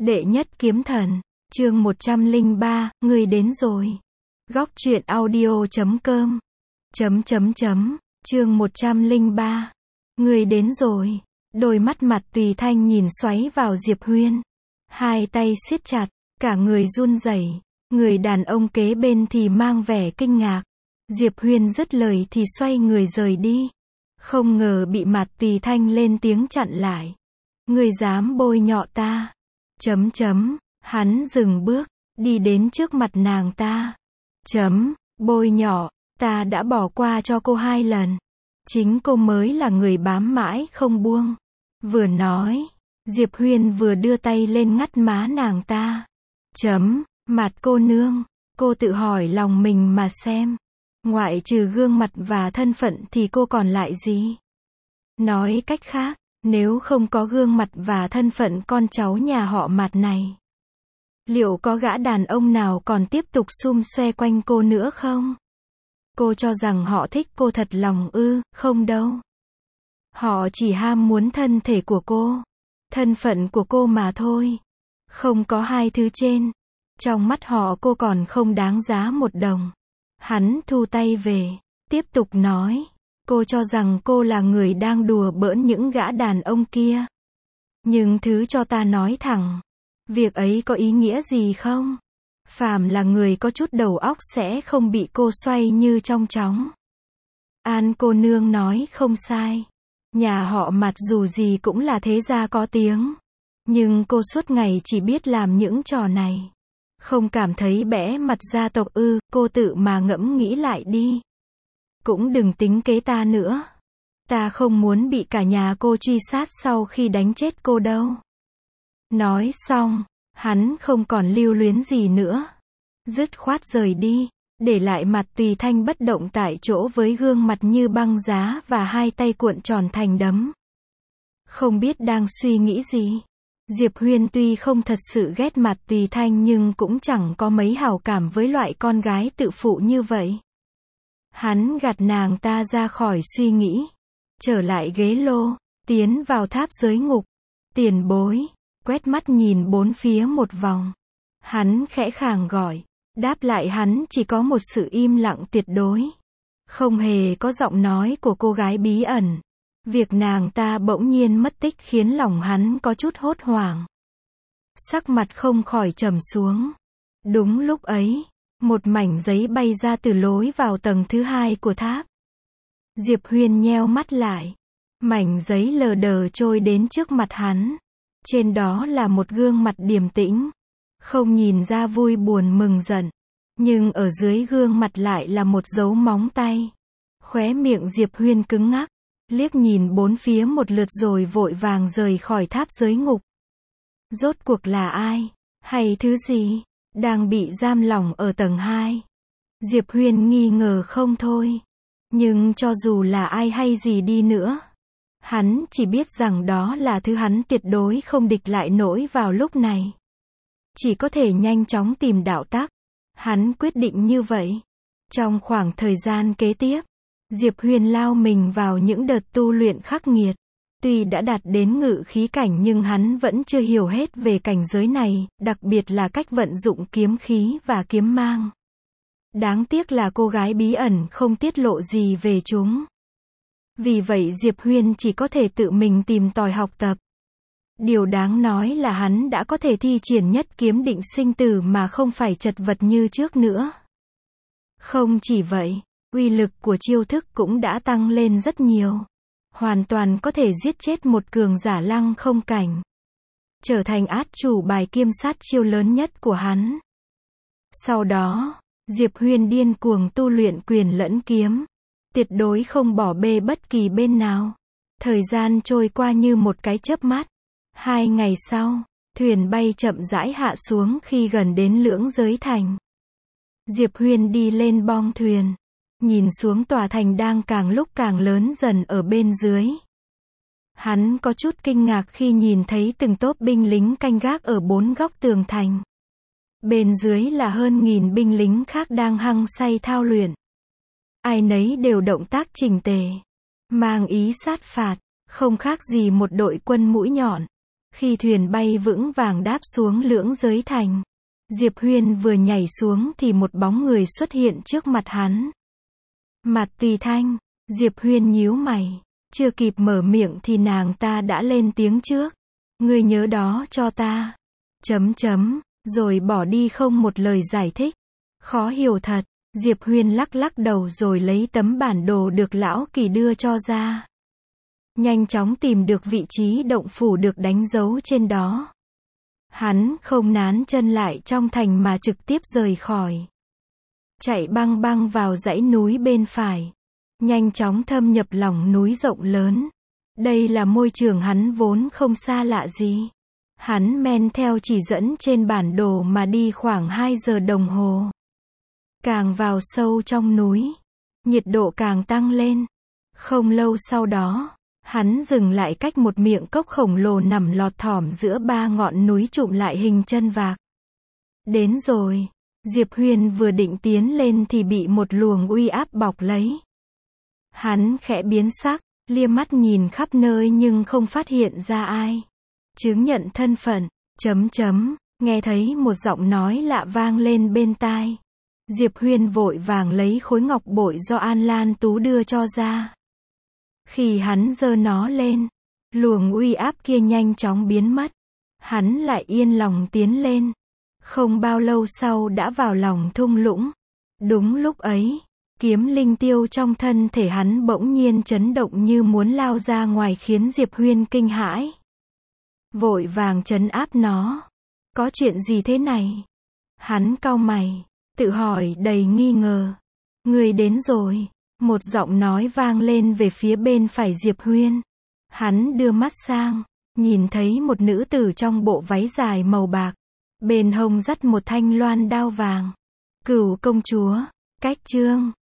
Đệ nhất kiếm thần, chương 103, người đến rồi. Góc truyện audio.com chương 103, người đến rồi. Đôi mắt Mặt Tùy Thanh nhìn xoáy vào Diệp Huyên. Hai tay siết chặt, cả người run rẩy. Người đàn ông kế bên thì mang vẻ kinh ngạc. Diệp Huyên dứt lời thì xoay người rời đi. Không ngờ bị Mặt Tùy Thanh lên tiếng chặn lại. Người dám bôi nhọ ta. Hắn dừng bước, đi đến trước mặt nàng ta. Bôi nhọ, ta đã bỏ qua cho cô 2 lần. Chính cô mới là người bám mãi không buông. Vừa nói, Diệp Huyên vừa đưa tay lên ngắt má nàng ta. Mặt cô nương, cô tự hỏi lòng mình mà xem. Ngoại trừ gương mặt và thân phận thì cô còn lại gì? Nói cách khác, nếu không có gương mặt và thân phận con cháu nhà họ Mạt này, liệu có gã đàn ông nào còn tiếp tục xum xoe quanh cô nữa không? Cô cho rằng họ thích cô thật lòng ư? Không đâu. Họ chỉ ham muốn thân thể của cô, thân phận của cô mà thôi. Không có 2 thứ trên. Trong mắt họ cô còn không đáng giá 1 đồng. Hắn thu tay về, tiếp tục nói. Cô cho rằng cô là người đang đùa bỡn những gã đàn ông kia. Nhưng thứ cho ta nói thẳng, việc ấy có ý nghĩa gì không? Phàm là người có chút đầu óc sẽ không bị cô xoay như trong chóng. An cô nương nói không sai. Nhà họ Mặt dù gì cũng là thế gia có tiếng. Nhưng cô suốt ngày chỉ biết làm những trò này. Không cảm thấy bẽ mặt gia tộc ư? Cô tự mà ngẫm nghĩ lại đi. Cũng đừng tính kế ta nữa. Ta không muốn bị cả nhà cô truy sát sau khi đánh chết cô đâu. Nói xong, hắn không còn lưu luyến gì nữa. Dứt khoát rời đi, để lại Mặt Tùy Thanh bất động tại chỗ với gương mặt như băng giá và 2 tay cuộn tròn thành đấm. Không biết đang suy nghĩ gì. Diệp Huyên tuy không thật sự ghét Mặt Tùy Thanh nhưng cũng chẳng có mấy hảo cảm với loại con gái tự phụ như vậy. Hắn gạt nàng ta ra khỏi suy nghĩ. Trở lại ghế lô, tiến vào tháp giới ngục. Tiền bối, quét mắt nhìn bốn phía một vòng. Hắn khẽ khàng gọi. Đáp lại hắn chỉ có một sự im lặng tuyệt đối. Không hề có giọng nói của cô gái bí ẩn. Việc nàng ta bỗng nhiên mất tích khiến lòng hắn có chút hốt hoảng. Sắc mặt không khỏi trầm xuống. Đúng lúc ấy, một mảnh giấy bay ra từ lối vào tầng thứ 2 của tháp. Diệp Huyên nheo mắt lại. Mảnh giấy lờ đờ trôi đến trước mặt hắn. Trên đó là một gương mặt điềm tĩnh. Không nhìn ra vui buồn mừng giận. Nhưng ở dưới gương mặt lại là một dấu móng tay. Khóe miệng Diệp Huyên cứng ngắc. Liếc nhìn bốn phía một lượt rồi vội vàng rời khỏi tháp giới ngục. Rốt cuộc là ai? Hay thứ gì? Đang bị giam lỏng ở tầng 2. Diệp Huyên nghi ngờ không thôi. Nhưng cho dù là ai hay gì đi nữa, hắn chỉ biết rằng đó là thứ hắn tuyệt đối không địch lại nổi vào lúc này. Chỉ có thể nhanh chóng tìm đạo tắc. Hắn quyết định như vậy. Trong khoảng thời gian kế tiếp, Diệp Huyên lao mình vào những đợt tu luyện khắc nghiệt. Tuy đã đạt đến ngự khí cảnh nhưng hắn vẫn chưa hiểu hết về cảnh giới này, đặc biệt là cách vận dụng kiếm khí và kiếm mang. Đáng tiếc là cô gái bí ẩn không tiết lộ gì về chúng. Vì vậy Diệp Huyên chỉ có thể tự mình tìm tòi học tập. Điều đáng nói là hắn đã có thể thi triển nhất kiếm định sinh tử mà không phải chật vật như trước nữa. Không chỉ vậy, uy lực của chiêu thức cũng đã tăng lên rất nhiều. Hoàn toàn có thể giết chết một cường giả lăng không cảnh. Trở thành át chủ bài kiêm sát chiêu lớn nhất của hắn. Sau đó, Diệp Huyên điên cuồng tu luyện quyền lẫn kiếm. Tuyệt đối không bỏ bê bất kỳ bên nào. Thời gian trôi qua như một cái chớp mắt. 2 ngày sau, thuyền bay chậm rãi hạ xuống khi gần đến Lưỡng Giới Thành. Diệp Huyên đi lên bong thuyền. Nhìn xuống tòa thành đang càng lúc càng lớn dần ở bên dưới. Hắn có chút kinh ngạc khi nhìn thấy từng tốp binh lính canh gác ở 4 góc tường thành. Bên dưới là hơn 1000 binh lính khác đang hăng say thao luyện. Ai nấy đều động tác chỉnh tề, mang ý sát phạt, không khác gì một đội quân mũi nhọn. Khi thuyền bay vững vàng đáp xuống Lưỡng Giới Thành, Diệp Huyên vừa nhảy xuống thì một bóng người xuất hiện trước mặt hắn. Mặt Tùy Thanh, Diệp Huyên nhíu mày, chưa kịp mở miệng thì nàng ta đã lên tiếng trước. Ngươi nhớ đó cho ta. Rồi bỏ đi không một lời giải thích. Khó hiểu thật, Diệp Huyên lắc lắc đầu rồi lấy tấm bản đồ được Lão Kỳ đưa cho ra. Nhanh chóng tìm được vị trí động phủ được đánh dấu trên đó. Hắn không nán chân lại trong thành mà trực tiếp rời khỏi. Chạy băng băng vào dãy núi bên phải. Nhanh chóng thâm nhập lòng núi rộng lớn. Đây là môi trường hắn vốn không xa lạ gì. Hắn men theo chỉ dẫn trên bản đồ mà đi khoảng 2 giờ đồng hồ. Càng vào sâu trong núi, nhiệt độ càng tăng lên. Không lâu sau đó, hắn dừng lại cách một miệng cốc khổng lồ nằm lọt thỏm giữa 3 ngọn núi trụm lại hình chân vạc. Đến rồi, Diệp Huyên vừa định tiến lên thì bị một luồng uy áp bọc lấy. Hắn khẽ biến sắc, liếc mắt nhìn khắp nơi nhưng không phát hiện ra ai. Chứng nhận thân phận, nghe thấy một giọng nói lạ vang lên bên tai. Diệp Huyên vội vàng lấy khối ngọc bội do An Lan Tú đưa cho ra. Khi hắn giơ nó lên, luồng uy áp kia nhanh chóng biến mất. Hắn lại yên lòng tiến lên. Không bao lâu sau đã vào lòng thung lũng. Đúng lúc ấy, kiếm linh tiêu trong thân thể hắn bỗng nhiên chấn động như muốn lao ra ngoài khiến Diệp Huyên kinh hãi. Vội vàng trấn áp nó. Có chuyện gì thế này? Hắn cau mày, tự hỏi đầy nghi ngờ. Người đến rồi. Một giọng nói vang lên về phía bên phải Diệp Huyên. Hắn đưa mắt sang, nhìn thấy một nữ tử trong bộ váy dài màu bạc. Bên hông dắt một thanh loan đao vàng. Cửu công chúa, Cách Chương.